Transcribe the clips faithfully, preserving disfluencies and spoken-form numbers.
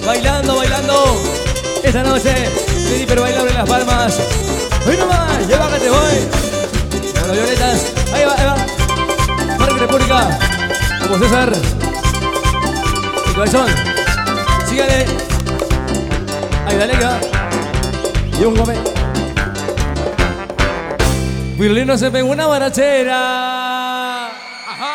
bailando, bailando. Esta noche, Lady pero bailable en Las Palmas. Hoy nomás, lleva que te voy. Con las violetas, ahí va, ahí va. Parque República, como César. El cabezón, sígale. Ahí dale que va. Y un come. Pirulino se pegó una barachera. Ajá.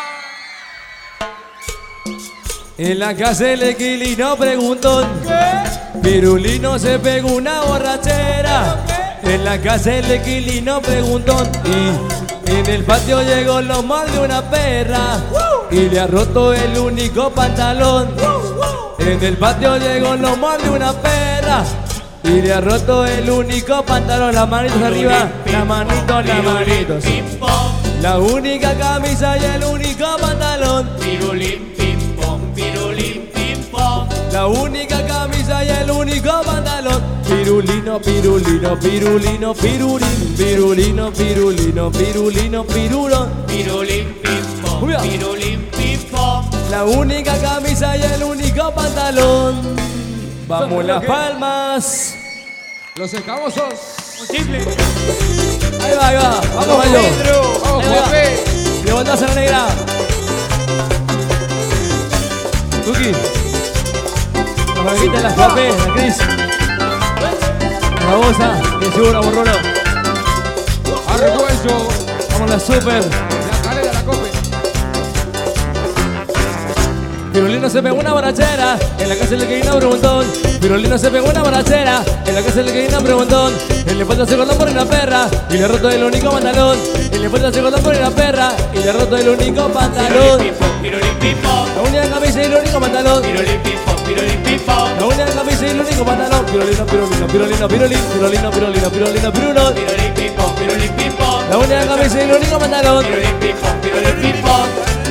En la casa el Equilino preguntó. ¿Qué? Pirulino se pegó una borrachera. ¿Qué? En la casa el Equilino preguntó. Y en el patio llegó lo mal de una perra. ¡Woo! Y le ha roto el único pantalón. ¡Woo! En el patio llegó lo mal de una perra. Y le ha roto el único pantalón. Las manitos arriba, las manitos, las manitos. La única camisa y el único pantalón. Pirulín, pim, pom, pirulín, pim, pom. La única camisa y el único pantalón. Pirulino, pirulino, pirulino, pirulín. Pirulino, pirulino, pirulino, pirulón. Pirulín, pim, pom, pirulín, pim, pom. La única camisa y el único pantalón. Vamos Las Palmas. Los escamosos. Simple. Ahí va, ahí va. Vamos, Mayo. Vamos, Juanpe. Levantarse la negra. Tuki. La margarita, la Juanpe, la Cris. La Bosa, que seguro, Borrolo. Argüello. Vamos la Super. La calera, la cope. Pirulino se pegó una borrachera. En la casa del Equilino preguntón. Pirulino se pegó una borrachera. En la casa del Equilino preguntón. En la puerta se cortó por una perra. Y le ha roto el único pantalón. En la puerta se cortó por una perra. Y le ha roto el único pantalón. Pirulín, pim, pom, pirulín, pim, pom. La única camisa y el único pantalón. Pirulín, pim, pom, pirulín, pim, pom. La única camisa y el único pantalón. Pirulino, pirulino, pirulino, pirulín. Pirulino, pirulino, pirulino, pirulón. Pirulín, pim, pom, pirulín, pim, pom. La única camisa y el único pantalón. Pirulín, pim, pom, pirulín, pim, pom.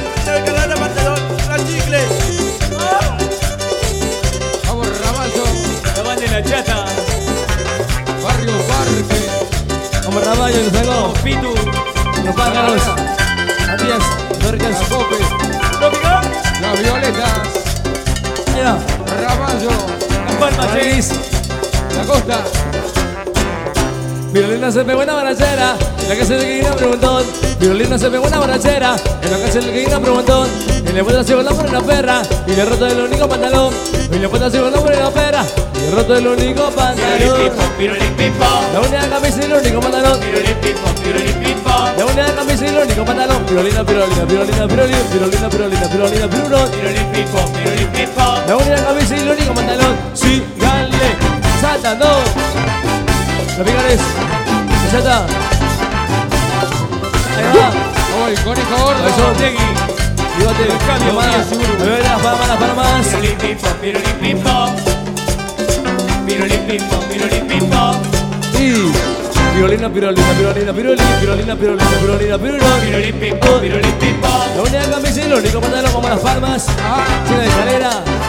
Vamos, Ramallo. La banda de la chata. Barrio Parque. Vamos, Ramallo, que salgo. Pitu. Los pájaros. Matías, La Dorcas. cope. Las violetas. Ahí va. Ramallo. Las palmas, La Cris. La costa. Pirulino se pegó una borrachera. En la casa del Equilino preguntón. Pirulino se pegó una borrachera. En la casa del Equilino preguntón. En la puerta se cortó por una perra. Y le ha roto el único pantalón. Y la puerta se cortó por una perra. Y le ha roto el único Pirulín, pantalón. pim, pom, pirulín, pim, pom. La única camisa y el único pantalón. Pirulín, pim, pom, pirulín, pim, pom. La única camisa y el único pantalón. Pirulina, pirulina, pirulina, pirulina, pirulina, pirulina, pirulina, pirulón. Pirulín, pim, pom, pirulín, pim, pom. La única camisa y el único pantalón. Sí, gale, saltando. Los picares. Chata. Ahí va. Oh, el conejo gordo. Eso. Tegui. Bigote. Cambio, Palmas. bien, seguro. Me ve las palmas, las palmas. Pirulín, pim, pom, pirulín, pim, pom. Pirulín, pim, pom, pirulín, pim, pom. Y pirolina, pirolina, pirolina, pirolina, pirolina, pirolina, pirolina, pirolina. Pirulín, pim, pom, pirulín, pim, pom. La única camisa y el único pantalón como Las Palmas. Llena de escalera.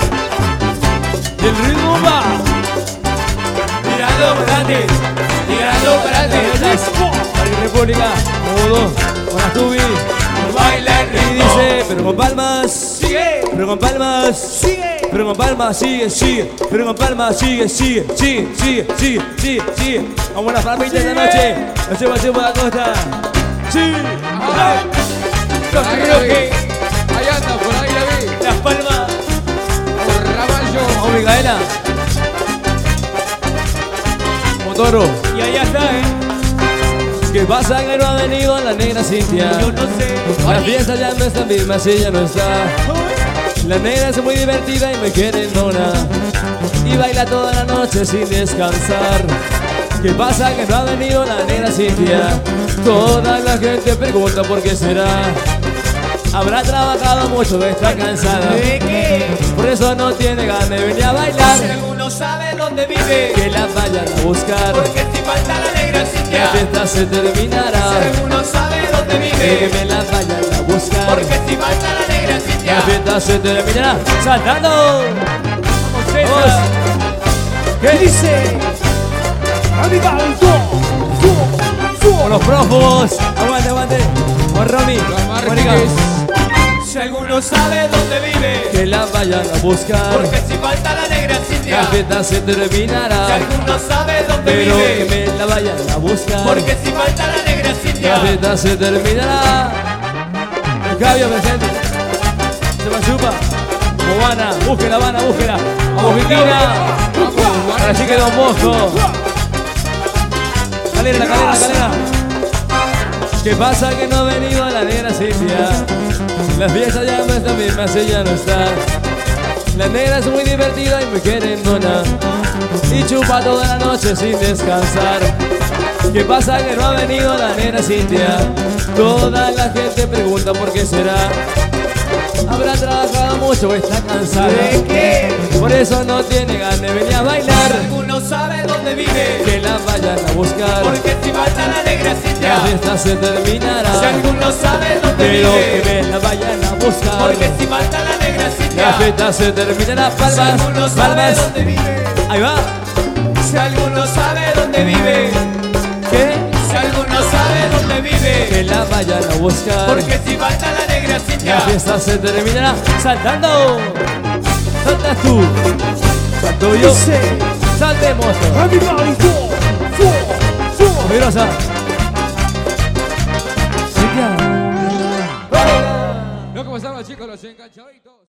Y el ritmo va. Tirando para adelante. Tirando para adelante. Parque República, Modo, con las tubi. Baila el Y ritmo. dice, pero con palmas. Sigue. Pero con palmas. Sigue. Pero con palmas, sigue, sigue. Pero con palmas, sigue, sigue, sigue, sigue, sigue, sigue, sigue. Vamos a las palmitas esta noche. Nos lleva por la costa. Sí. Los Ahí la vi. Roques. Ahí anda, por ahí la vi. Las Palmas. Por Ramallo. Vamos, Micaela. Motoro. Y allá está, eh. ¿Qué pasa que no ha venido la negra Cintia? Yo no sé. La fiesta ya no está misma, si ya no está. La negra es muy divertida y me quiere nona. Y baila toda la noche sin descansar. ¿Qué pasa que no ha venido la negra Cintia? Toda la gente pregunta por qué será. Habrá trabajado mucho, está cansada. ¿De qué? Por eso no tiene ganas de venir a bailar. Si alguno sabe dónde vive. Que la vayan a buscar. Porque si falta la negra La Cintia. fiesta se Si terminará. alguno sabe dónde Que vive. me la vayan a buscar. Porque si falta la negra La Cintia. fiesta se terminará. ¡Saltando! Vamos, César. Vamos. ¿Qué dice? Con los prófugos. Aguante, aguante. Con Romy. Los Mónica. Márquez. Si alguno sabe dónde vive, que la vayan a buscar. porque si falta la negra La Cintia. fiesta se Si terminará, alguno sabe dónde pero que vive, me la vayan a buscar. porque si falta la negra La Cintia. fiesta se terminará. El cabio presente. Se va chupa. Cubana, búsquela, Habana, búsquela. Vamos, Viquina. Ahora sí que Don Bosco. Calera, calera, calera. ¿Qué pasa que no ha venido la negra Cintia? La fiesta ya no está misma, si ya no está. La negra es muy divertida y muy querendona, y chupa toda la noche sin descansar. ¿Qué pasa que no ha venido la negra Cintia? Toda la gente pregunta por qué será. Habrá trabajado mucho o está cansada. ¿De qué? Por eso no tiene ganas de venir a Si bailar. alguno sabe dónde vive, Que la vayan a buscar. porque si falta la negra La Cintia. fiesta se terminará, Si alguno sabe dónde pero vive, que me la vayan a buscar. porque si falta la negra La Cintia. fiesta se terminará. Si Palmas, alguno sabe palmas. dónde vive, Ahí va. si alguno sabe dónde vive, ¿Qué? si alguno sabe dónde vive, Que la vayan a buscar. porque si falta la negra La Cintia. fiesta se terminará saltando. Saltas tú, salto yo, saltemos. Poderosa. Lo que pasaron los chicos, los enganchaditos.